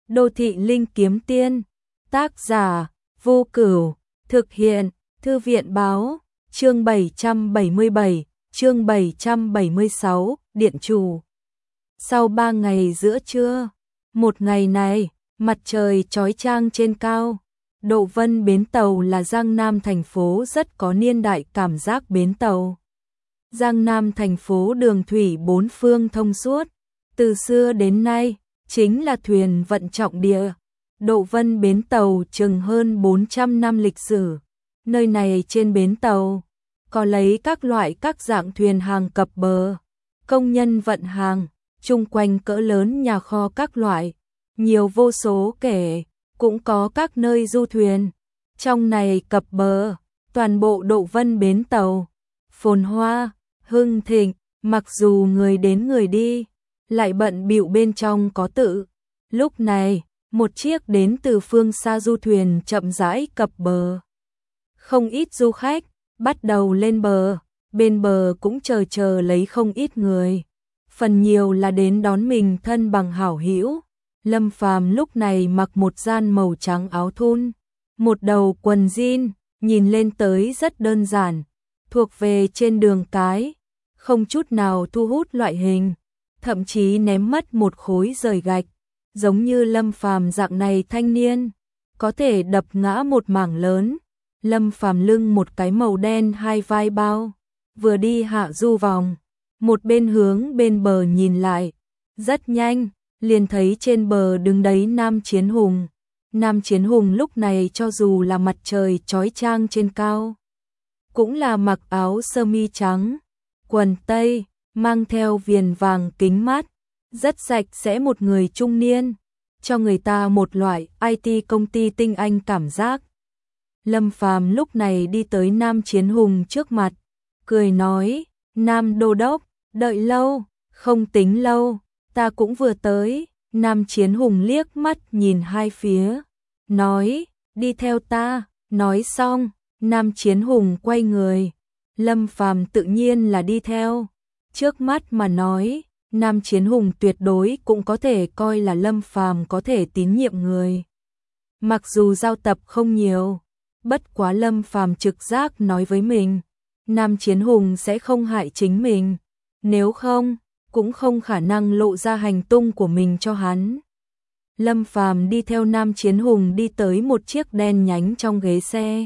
Đô thị linh kiếm tiên. Tác giả Vô Cửu. Thực hiện Thư viện báo. Chương 777, chương 776, Điện chủ. Sau 3 ngày giữa trưa, một ngày này, mặt trời chói chang trên cao. Độ Vân bến tàu là Giang Nam thành phố rất có niên đại cảm giác bến tàu. Giang Nam thành phố đường thủy bốn phương thông suốt, từ xưa đến nay chính là thuyền vận trọng địa. Độ Vân bến tàu chừng hơn 400 năm lịch sử. Nơi này trên bến tàu có lấy các dạng thuyền hàng cập bờ, công nhân vận hàng, chung quanh cỡ lớn nhà kho các loại, nhiều vô số kể, cũng có các nơi du thuyền. Trong này cập bờ, toàn bộ Độ Vân bến tàu phồn hoa, hưng thịnh, mặc dù người đến người đi, lại bận bịu bên trong có tự. Lúc này, một chiếc đến từ phương xa du thuyền chậm rãi cập bờ. Không ít du khách bắt đầu lên bờ, bên bờ cũng chờ lấy không ít người. Phần nhiều là đến đón mình thân bằng hảo hữu. Lâm Phàm lúc này mặc một gian màu trắng áo thun, một đầu quần jean, nhìn lên tới rất đơn giản, thuộc về trên đường cái, không chút nào thu hút loại hình, thậm chí ném mất một khối rời gạch, giống như Lâm Phàm dạng này thanh niên, có thể đập ngã một mảng lớn. Lâm Phàm lưng một cái màu đen hai vai bao, vừa đi hạ du vòng, một bên hướng bên bờ nhìn lại, rất nhanh, liền thấy trên bờ đứng đấy Nam Chiến Hùng. Nam Chiến Hùng lúc này cho dù là mặt trời chói chang trên cao, cũng là mặc áo sơ mi trắng, quần tây, mang theo viền vàng kính mát, rất sạch sẽ, một người trung niên, cho người ta một loại IT công ty tinh anh cảm giác. Lâm Phàm lúc này đi tới Nam Chiến Hùng trước mặt, cười nói, Nam Đô Đốc, đợi lâu, không tính lâu, ta cũng vừa tới. Nam Chiến Hùng liếc mắt nhìn hai phía, nói, đi theo ta. Nói xong, Nam Chiến Hùng quay người, Lâm Phàm tự nhiên là đi theo. Trước mắt mà nói, Nam Chiến Hùng tuyệt đối cũng có thể coi là Lâm Phàm có thể tín nhiệm người. Mặc dù giao tập không nhiều, bất quá Lâm Phàm trực giác nói với mình, Nam Chiến Hùng sẽ không hại chính mình, nếu không, cũng không khả năng lộ ra hành tung của mình cho hắn. Lâm Phàm đi theo Nam Chiến Hùng đi tới một chiếc đen nhánh trong ghế xe.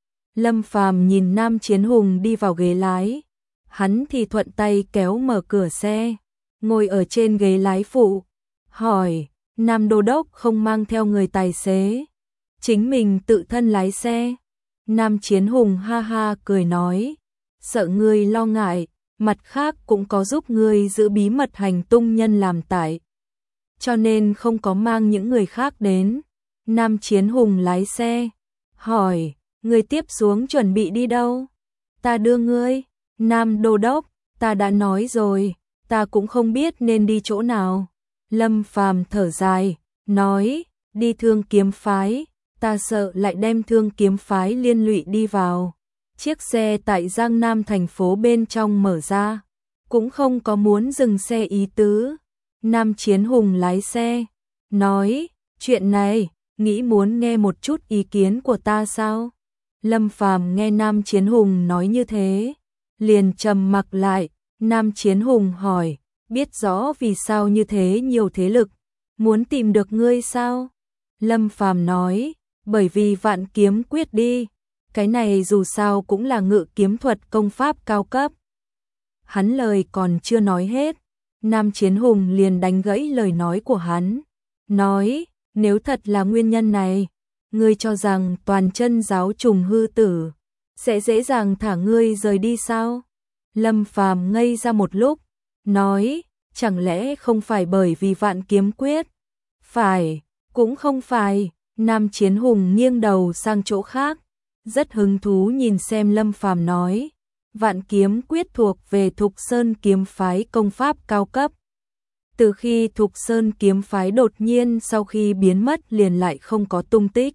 Lâm Phàm nhìn Nam Chiến Hùng đi vào ghế lái, hắn thì thuận tay kéo mở cửa xe, ngồi ở trên ghế lái phụ, hỏi, Nam Đô Đốc không mang theo người tài xế, chính mình tự thân lái xe. Nam Chiến Hùng ha ha cười nói, sợ ngươi lo ngại, mặt khác cũng có giúp ngươi giữ bí mật hành tung nhân làm tại, cho nên không có mang những người khác đến. Nam Chiến Hùng lái xe, hỏi, ngươi tiếp xuống chuẩn bị đi đâu? Ta đưa ngươi. Nam Đô Đốc, ta đã nói rồi, ta cũng không biết nên đi chỗ nào. Lâm Phàm thở dài, nói, đi Thương Kiếm Phái, ta sợ lại đem Thương Kiếm Phái liên lụy đi vào. Chiếc xe tại Giang Nam thành phố bên trong mở ra, cũng không có muốn dừng xe ý tứ. Nam Chiến Hùng lái xe, nói, chuyện này, nghĩ muốn nghe một chút ý kiến của ta sao? Lâm Phàm nghe Nam Chiến Hùng nói như thế, liền trầm mặc lại. Nam Chiến Hùng hỏi, biết rõ vì sao như thế nhiều thế lực muốn tìm được ngươi sao? Lâm Phàm nói, bởi vì Vạn Kiếm Quyết đi, cái này dù sao cũng là ngự kiếm thuật công pháp cao cấp. Hắn lời còn chưa nói hết, Nam Chiến Hùng liền đánh gãy lời nói của hắn, nói, nếu thật là nguyên nhân này, ngươi cho rằng toàn chân giáo Trùng Hư Tử sẽ dễ dàng thả ngươi rời đi sao? Lâm Phàm ngây ra một lúc, nói, chẳng lẽ không phải bởi vì Vạn Kiếm Quyết? Phải, cũng không phải. Nam Chiến Hùng nghiêng đầu sang chỗ khác, rất hứng thú nhìn xem Lâm Phàm nói, Vạn Kiếm Quyết thuộc về Thục Sơn kiếm phái công pháp cao cấp. Từ khi Thục Sơn kiếm phái đột nhiên sau khi biến mất liền lại không có tung tích.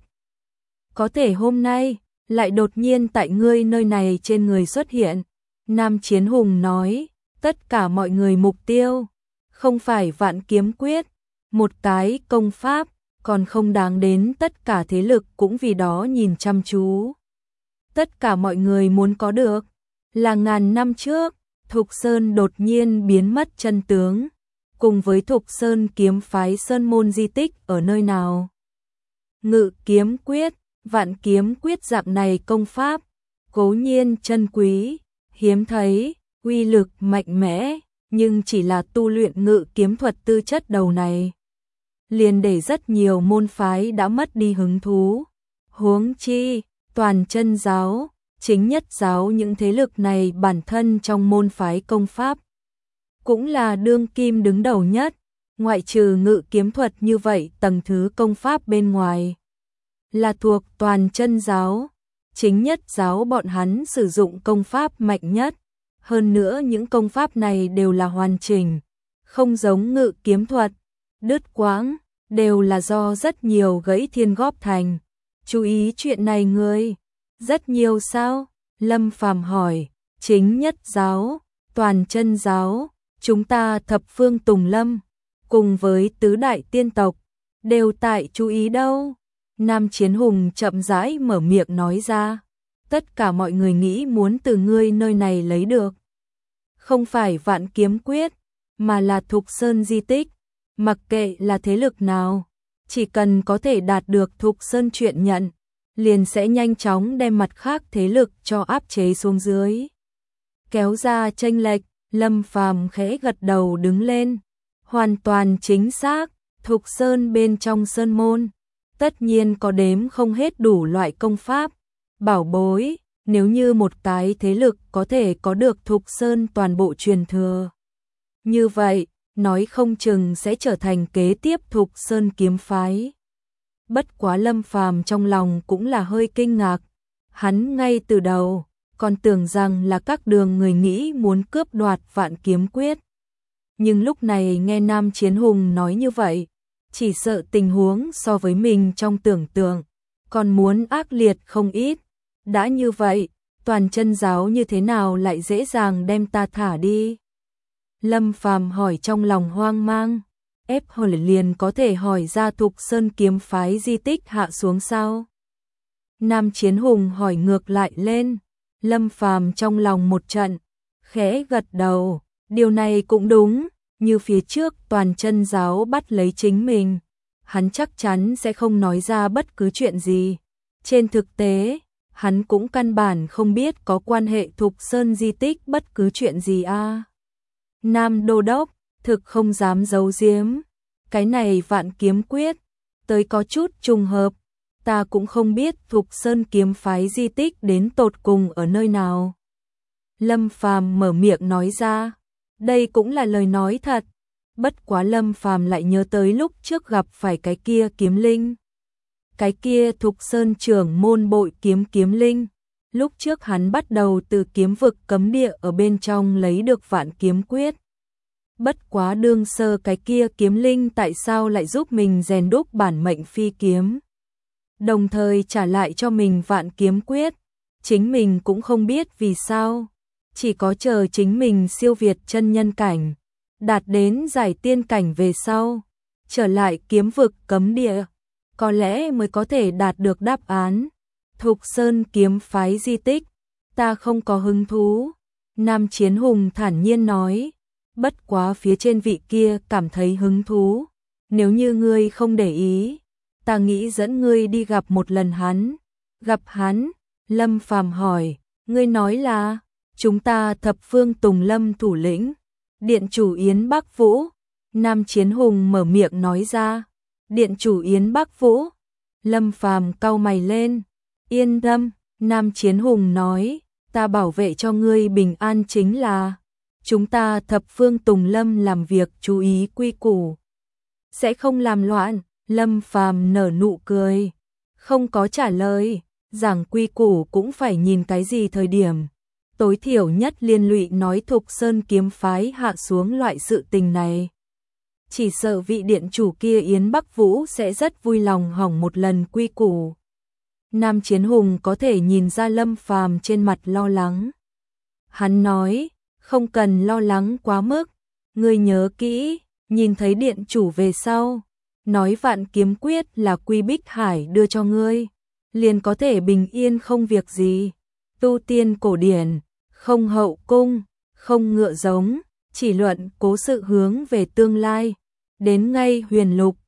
Có thể hôm nay, lại đột nhiên tại ngươi nơi này trên người xuất hiện. Nam Chiến Hùng nói, tất cả mọi người mục tiêu, không phải Vạn Kiếm Quyết, một cái công pháp, còn không đáng đến tất cả thế lực cũng vì đó nhìn chăm chú. Tất cả mọi người muốn có được là ngàn năm trước, Thục Sơn đột nhiên biến mất chân tướng, cùng với Thục Sơn kiếm phái sơn môn di tích ở nơi nào. Ngự kiếm quyết, vạn kiếm quyết dạng này công pháp, cố nhiên chân quý, hiếm thấy, uy lực mạnh mẽ, nhưng chỉ là tu luyện ngự kiếm thuật tư chất đầu này, liền để rất nhiều môn phái đã mất đi hứng thú. Huống chi, toàn chân giáo, chính nhất giáo những thế lực này bản thân trong môn phái công pháp cũng là đương kim đứng đầu nhất, ngoại trừ ngự kiếm thuật như vậy tầng thứ công pháp bên ngoài là thuộc toàn chân giáo, chính nhất giáo bọn hắn sử dụng công pháp mạnh nhất, hơn nữa những công pháp này đều là hoàn chỉnh, không giống ngự kiếm thuật, đứt quãng, đều là do rất nhiều gãy thiên góp thành. Chú ý chuyện này ngươi, rất nhiều sao? Lâm Phàm hỏi, chính nhất giáo, toàn chân giáo, chúng ta thập phương Tùng Lâm, cùng với tứ đại tiên tộc, đều tại chú ý đâu. Nam Chiến Hùng chậm rãi mở miệng nói ra, tất cả mọi người nghĩ muốn từ ngươi nơi này lấy được. Không phải vạn kiếm quyết, mà là Thục Sơn di tích, mặc kệ là thế lực nào, chỉ cần có thể đạt được Thục Sơn chuyện nhận, liền sẽ nhanh chóng đem mặt khác thế lực cho áp chế xuống dưới. Kéo ra chênh lệch, Lâm Phàm khẽ gật đầu đứng lên. Hoàn toàn chính xác, Thục Sơn bên trong sơn môn, tất nhiên có đếm không hết đủ loại công pháp, bảo bối, nếu như một cái thế lực có thể có được Thục Sơn toàn bộ truyền thừa. Như vậy, nói không chừng sẽ trở thành kế tiếp Thục Sơn kiếm phái. Bất quá Lâm Phàm trong lòng cũng là hơi kinh ngạc, hắn ngay từ đầu còn tưởng rằng là các đường người nghĩ muốn cướp đoạt vạn kiếm quyết. Nhưng lúc này nghe Nam Chiến Hùng nói như vậy, chỉ sợ tình huống so với mình trong tưởng tượng, còn muốn ác liệt không ít. Đã như vậy, toàn chân giáo như thế nào lại dễ dàng đem ta thả đi? Lâm Phàm hỏi trong lòng hoang mang, ép hỏi liền có thể hỏi ra Thục Sơn kiếm phái di tích hạ xuống sao? Nam Chiến Hùng hỏi ngược lại lên, Lâm Phàm trong lòng một trận, khẽ gật đầu, điều này cũng đúng, như phía trước toàn chân giáo bắt lấy chính mình, hắn chắc chắn sẽ không nói ra bất cứ chuyện gì. Trên thực tế, hắn cũng căn bản không biết có quan hệ Thục Sơn di tích bất cứ chuyện gì a. Nam Đô Đốc, thực không dám giấu giếm, cái này vạn kiếm quyết, tới có chút trùng hợp, ta cũng không biết Thục Sơn kiếm phái di tích đến tột cùng ở nơi nào. Lâm Phàm mở miệng nói ra, đây cũng là lời nói thật, bất quá Lâm Phàm lại nhớ tới lúc trước gặp phải cái kia kiếm linh. Cái kia Thục Sơn trưởng môn bội kiếm kiếm linh, lúc trước hắn bắt đầu từ kiếm vực cấm địa ở bên trong lấy được vạn kiếm quyết. Bất quá đương sơ cái kia kiếm linh tại sao lại giúp mình rèn đúc bản mệnh phi kiếm, đồng thời trả lại cho mình vạn kiếm quyết, chính mình cũng không biết vì sao, chỉ có chờ chính mình siêu việt chân nhân cảnh, đạt đến giải tiên cảnh về sau, trở lại kiếm vực cấm địa, có lẽ mới có thể đạt được đáp án. Thục Sơn kiếm phái di tích, ta không có hứng thú. Nam Chiến Hùng thản nhiên nói, bất quá phía trên vị kia cảm thấy hứng thú. Nếu như ngươi không để ý, ta nghĩ dẫn ngươi đi gặp một lần hắn. Gặp hắn? Lâm Phàm hỏi, ngươi nói là, chúng ta thập phương Tùng Lâm thủ lĩnh, điện chủ Yến Bắc Vũ. Nam Chiến Hùng mở miệng nói ra, điện chủ Yến Bắc Vũ. Lâm Phàm cau mày lên, yên tâm, Nam Chiến Hùng nói, ta bảo vệ cho ngươi bình an chính là, chúng ta thập phương Tùng Lâm làm việc chú ý quy củ, sẽ không làm loạn. Lâm Phàm nở nụ cười, không có trả lời, giảng quy củ cũng phải nhìn cái gì thời điểm, tối thiểu nhất liên lụy nói Thục Sơn kiếm phái hạ xuống loại sự tình này. Chỉ sợ vị điện chủ kia Yến Bắc Vũ sẽ rất vui lòng hỏng một lần quy củ. Nam Chiến Hùng có thể nhìn ra Lâm Phàm trên mặt lo lắng. Hắn nói, không cần lo lắng quá mức, ngươi nhớ kỹ, nhìn thấy điện chủ về sau, nói Vạn Kiếm Quyết là Quy Bích Hải đưa cho ngươi, liền có thể bình yên không việc gì. Tu tiên cổ điển, không hậu cung, không ngựa giống, chỉ luận cố sự hướng về tương lai. Đến ngay huyền lục,